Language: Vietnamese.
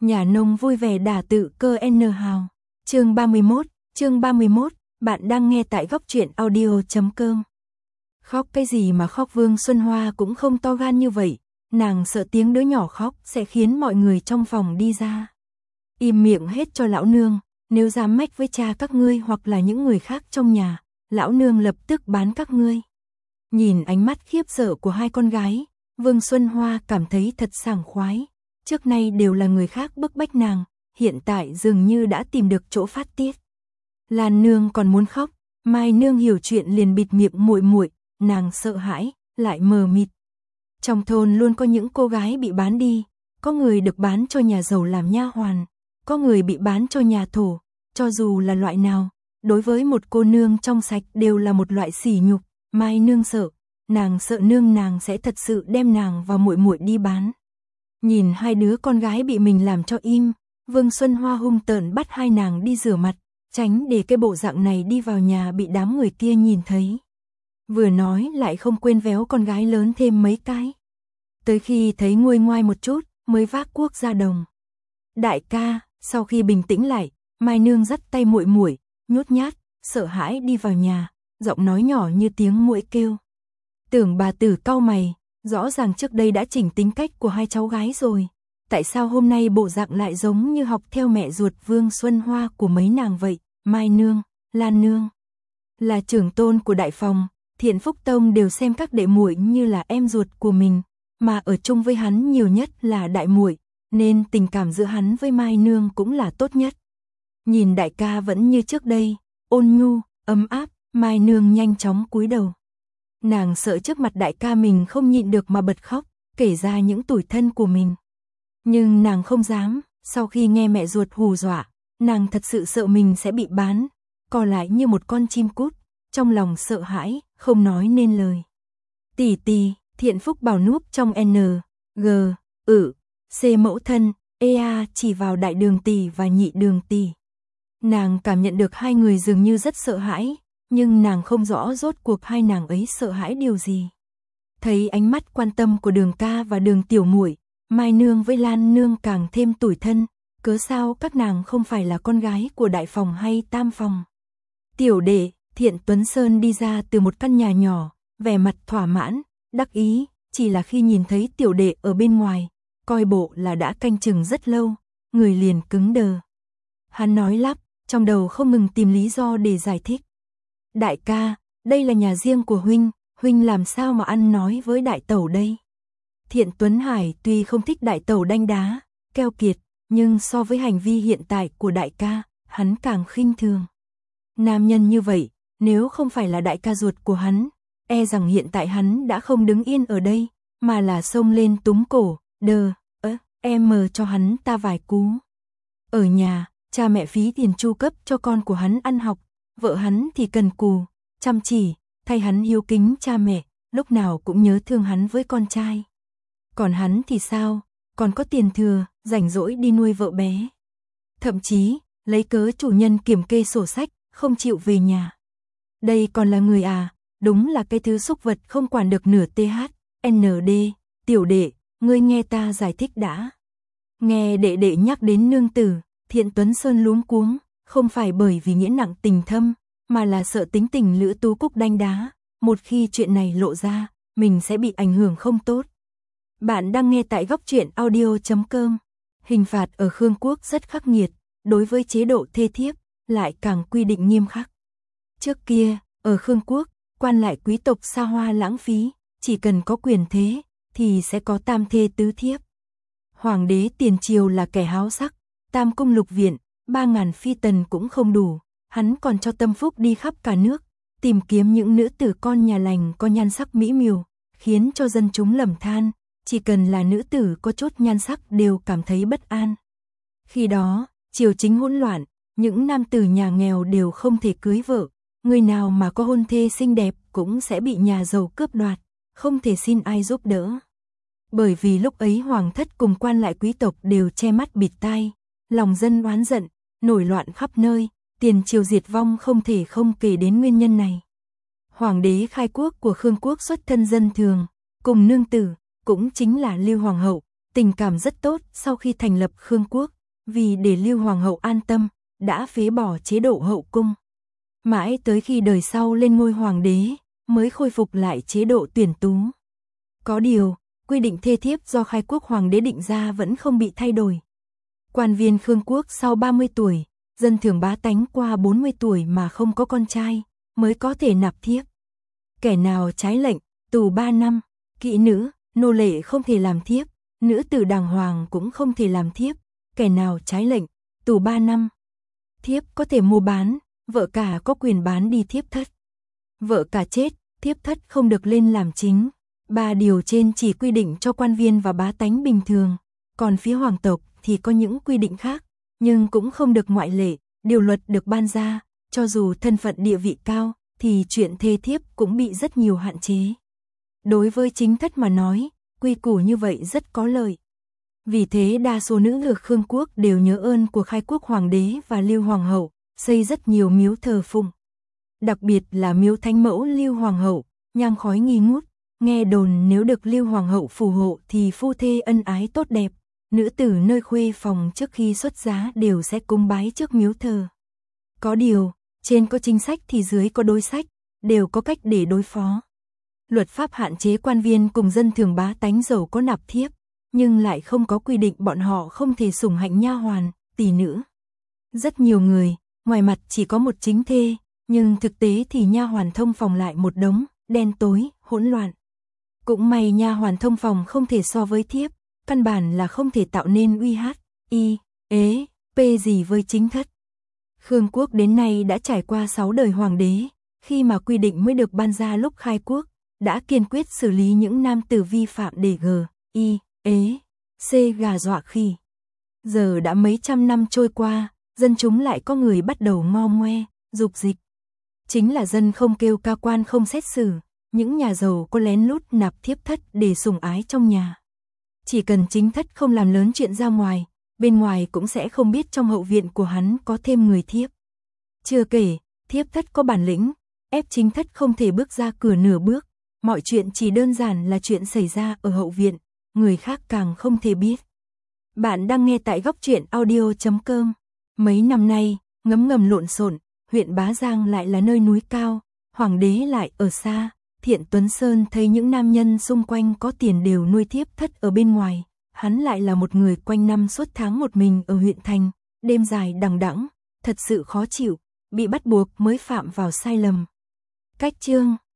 Nhà nông vui vẻ đả tự cơ N hào. Chương 31, bạn đang nghe tại góc truyện audio.com. Khóc cái gì mà khóc, Vương Xuân Hoa cũng không to gan như vậy, nàng sợ tiếng đứa nhỏ khóc sẽ khiến mọi người trong phòng đi ra. Im miệng hết cho lão nương, nếu dám mách với cha các ngươi hoặc là những người khác trong nhà, lão nương lập tức bán các ngươi. Nhìn ánh mắt khiếp sợ của hai con gái, Vương Xuân Hoa cảm thấy thật sảng khoái. Trước nay đều là người khác bức bách nàng, hiện tại dường như đã tìm được chỗ phát tiết. Lan nương còn muốn khóc, Mai nương hiểu chuyện liền bịt miệng muội muội, nàng sợ hãi, lại mờ mịt. Trong thôn luôn có những cô gái bị bán đi, có người được bán cho nhà giàu làm nha hoàn, có người bị bán cho nhà thổ, cho dù là loại nào, đối với một cô nương trong sạch đều là một loại sỉ nhục. Mai nương sợ, nàng sợ nương nàng sẽ thật sự đem nàng và muội muội đi bán. Nhìn hai đứa con gái bị mình làm cho im, Vương Xuân Hoa hung tợn bắt hai nàng đi rửa mặt, tránh để cái bộ dạng này đi vào nhà bị đám người kia nhìn thấy. Vừa nói lại không quên véo con gái lớn thêm mấy cái. Tới khi thấy nguôi ngoai một chút, mới vác cuốc ra đồng. Đại ca, sau khi bình tĩnh lại, Mai nương dắt tay muội muội, nhút nhát, sợ hãi đi vào nhà, giọng nói nhỏ như tiếng muỗi kêu. Tưởng bà tử cau mày, rõ ràng trước đây đã chỉnh tính cách của hai cháu gái rồi, tại sao hôm nay bộ dạng lại giống như học theo mẹ ruột Vương Xuân Hoa của mấy nàng vậy? Mai nương, Lan nương là trưởng tôn của đại phòng, Thiện Phúc Tông đều xem các đệ muội như là em ruột của mình, mà ở chung với hắn nhiều nhất là đại muội, nên tình cảm giữa hắn với Mai nương cũng là tốt nhất. Nhìn đại ca vẫn như trước đây, ôn nhu, ấm áp, Mai nương nhanh chóng cúi đầu. Nàng sợ trước mặt đại ca mình không nhịn được mà bật khóc, kể ra những tủi thân của mình. Nhưng nàng không dám, sau khi nghe mẹ ruột hù dọa, nàng thật sự sợ mình sẽ bị bán, co lại như một con chim cút, trong lòng sợ hãi, không nói nên lời. Tỷ tỷ, Thiện Phúc bảo núp trong N, G, C mẫu thân, EA chỉ vào đại đường tỷ và nhị đường tỷ. Nàng cảm nhận được hai người dường như rất sợ hãi, nhưng nàng không rõ rốt cuộc hai nàng ấy sợ hãi điều gì. Thấy ánh mắt quan tâm của Đường ca và Đường tiểu muội, Mai nương với Lan nương càng thêm tủi thân, cớ sao các nàng không phải là con gái của đại phòng hay tam phòng. Tiểu đệ, Thiện Tuấn Sơn đi ra từ một căn nhà nhỏ, vẻ mặt thỏa mãn, đắc ý, chỉ là khi nhìn thấy tiểu đệ ở bên ngoài, coi bộ là đã canh chừng rất lâu, người liền cứng đờ. Hắn nói lắp, trong đầu không ngừng tìm lý do để giải thích. Đại ca, đây là nhà riêng của huynh làm sao mà ăn nói với đại tẩu đây? Thiện Tuấn Hải tuy không thích đại tẩu đanh đá, keo kiệt, nhưng so với hành vi hiện tại của đại ca, hắn càng khinh thường. Nam nhân như vậy, nếu không phải là đại ca ruột của hắn, e rằng hiện tại hắn đã không đứng yên ở đây, mà là xông lên túm cổ, em cho hắn ta vài cú. Ở nhà, cha mẹ phí tiền chu cấp cho con của hắn ăn học, vợ hắn thì cần cù, chăm chỉ, thay hắn hiếu kính cha mẹ, lúc nào cũng nhớ thương hắn với con trai. Còn hắn thì sao, còn có tiền thừa, rảnh rỗi đi nuôi vợ bé. Thậm chí, lấy cớ chủ nhân kiểm kê sổ sách, không chịu về nhà. Đây còn là người à, đúng là cái thứ súc vật không quản được nửa THND, tiểu đệ, ngươi nghe ta giải thích đã. Nghe đệ đệ nhắc đến nương tử, Thiện Tuấn Sơn luống cuống, không phải bởi vì nghĩa nặng tình thâm, mà là sợ tính tình Lữ Tú Cúc đanh đá, một khi chuyện này lộ ra, mình sẽ bị ảnh hưởng không tốt. Bạn đang nghe tại góc truyện audio.com. Hình phạt ở Khương Quốc rất khắc nghiệt, đối với chế độ thê thiếp, lại càng quy định nghiêm khắc. Trước kia, ở Khương Quốc, quan lại quý tộc xa hoa lãng phí, chỉ cần có quyền thế, thì sẽ có tam thê tứ thiếp. Hoàng đế tiền triều là kẻ háo sắc, tam cung lục viện, 3.000 phi tần cũng không đủ, hắn còn cho tâm phúc đi khắp cả nước, tìm kiếm những nữ tử con nhà lành có nhan sắc mỹ miều, khiến cho dân chúng lầm than, chỉ cần là nữ tử có chút nhan sắc đều cảm thấy bất an. Khi đó, triều chính hỗn loạn, những nam tử nhà nghèo đều không thể cưới vợ, người nào mà có hôn thê xinh đẹp cũng sẽ bị nhà giàu cướp đoạt, không thể xin ai giúp đỡ. Bởi vì lúc ấy hoàng thất cùng quan lại quý tộc đều che mắt bịt tai, lòng dân oán giận, nổi loạn khắp nơi, tiền triều diệt vong không thể không kể đến nguyên nhân này. Hoàng đế khai quốc của Khương Quốc xuất thân dân thường, cùng nương tử, cũng chính là Lưu Hoàng hậu, Tình cảm rất tốt sau khi thành lập Khương quốc, vì để Lưu Hoàng hậu an tâm, đã phế bỏ chế độ hậu cung. Mãi tới khi đời sau lên ngôi hoàng đế, mới khôi phục lại chế độ tuyển tú. Có điều, quy định thê thiếp do khai quốc hoàng đế định ra vẫn không bị thay đổi. Quan viên Khương quốc sau 30 tuổi, dân thường bá tánh qua 40 tuổi mà không có con trai, mới có thể nạp thiếp. Kẻ nào trái lệnh, tù 3 năm, kỹ nữ, nô lệ không thể làm thiếp, nữ tử đàng hoàng cũng không thể làm thiếp, kẻ nào trái lệnh, tù 3 năm. Thiếp có thể mua bán, vợ cả có quyền bán đi thiếp thất. Vợ cả chết, thiếp thất không được lên làm chính. 3 điều trên chỉ quy định cho quan viên và bá tánh bình thường, còn phía hoàng tộc thì có những quy định khác, nhưng cũng không được ngoại lệ, điều luật được ban ra, cho dù thân phận địa vị cao, thì chuyện thê thiếp cũng bị rất nhiều hạn chế. Đối với chính thất mà nói, quy củ như vậy rất có lợi. Vì thế đa số nữ ở Khương quốc đều nhớ ơn của khai quốc hoàng đế và Lưu Hoàng hậu, xây rất nhiều miếu thờ phụng. Đặc biệt là miếu thánh mẫu Lưu Hoàng hậu, nhang khói nghi ngút, nghe đồn nếu được Lưu Hoàng hậu phù hộ thì phu thê ân ái tốt đẹp. Nữ tử nơi khuê phòng trước khi xuất giá đều sẽ cúng bái trước miếu thờ. Có điều, trên có chính sách thì dưới có đối sách, đều có cách để đối phó. Luật pháp hạn chế quan viên cùng dân thường bá tánh giàu có nạp thiếp, nhưng lại không có quy định bọn họ không thể sủng hạnh nha hoàn, tỷ nữ. Rất nhiều người, ngoài mặt chỉ có một chính thê, nhưng thực tế thì nha hoàn thông phòng lại một đống, đen tối, hỗn loạn. Cũng may nha hoàn thông phòng không thể so với thiếp, căn bản là không thể tạo nên uy hát, y, ế, p gì với chính thất. Khương quốc đến nay đã trải qua 6 đời hoàng đế, khi mà quy định mới được ban ra lúc khai quốc, đã kiên quyết xử lý những nam tử vi phạm để g, y, ế, c gà dọa khỉ. Giờ đã mấy trăm năm trôi qua, dân chúng lại có người bắt đầu ngo ngoe, dục dịch. Chính là dân không kêu ca quan không xét xử, những nhà giàu có lén lút nạp thiếp thất để sủng ái trong nhà. Chỉ cần chính thất không làm lớn chuyện ra ngoài, bên ngoài cũng sẽ không biết trong hậu viện của hắn có thêm người thiếp. Chưa kể, thiếp thất có bản lĩnh, ép chính thất không thể bước ra cửa nửa bước, mọi chuyện chỉ đơn giản là chuyện xảy ra ở hậu viện, người khác càng không thể biết. Bạn đang nghe tại góc truyện audio.com. Mấy năm nay, ngấm ngầm lộn xộn, huyện Bá Giang lại là nơi núi cao, hoàng đế lại ở xa. Thiện Tuấn Sơn thấy những nam nhân xung quanh có tiền đều nuôi thiếp thất ở bên ngoài, hắn lại là một người quanh năm suốt tháng một mình ở huyện thành, đêm dài đằng đẵng, thật sự khó chịu, bị bắt buộc mới phạm vào sai lầm. Cách chương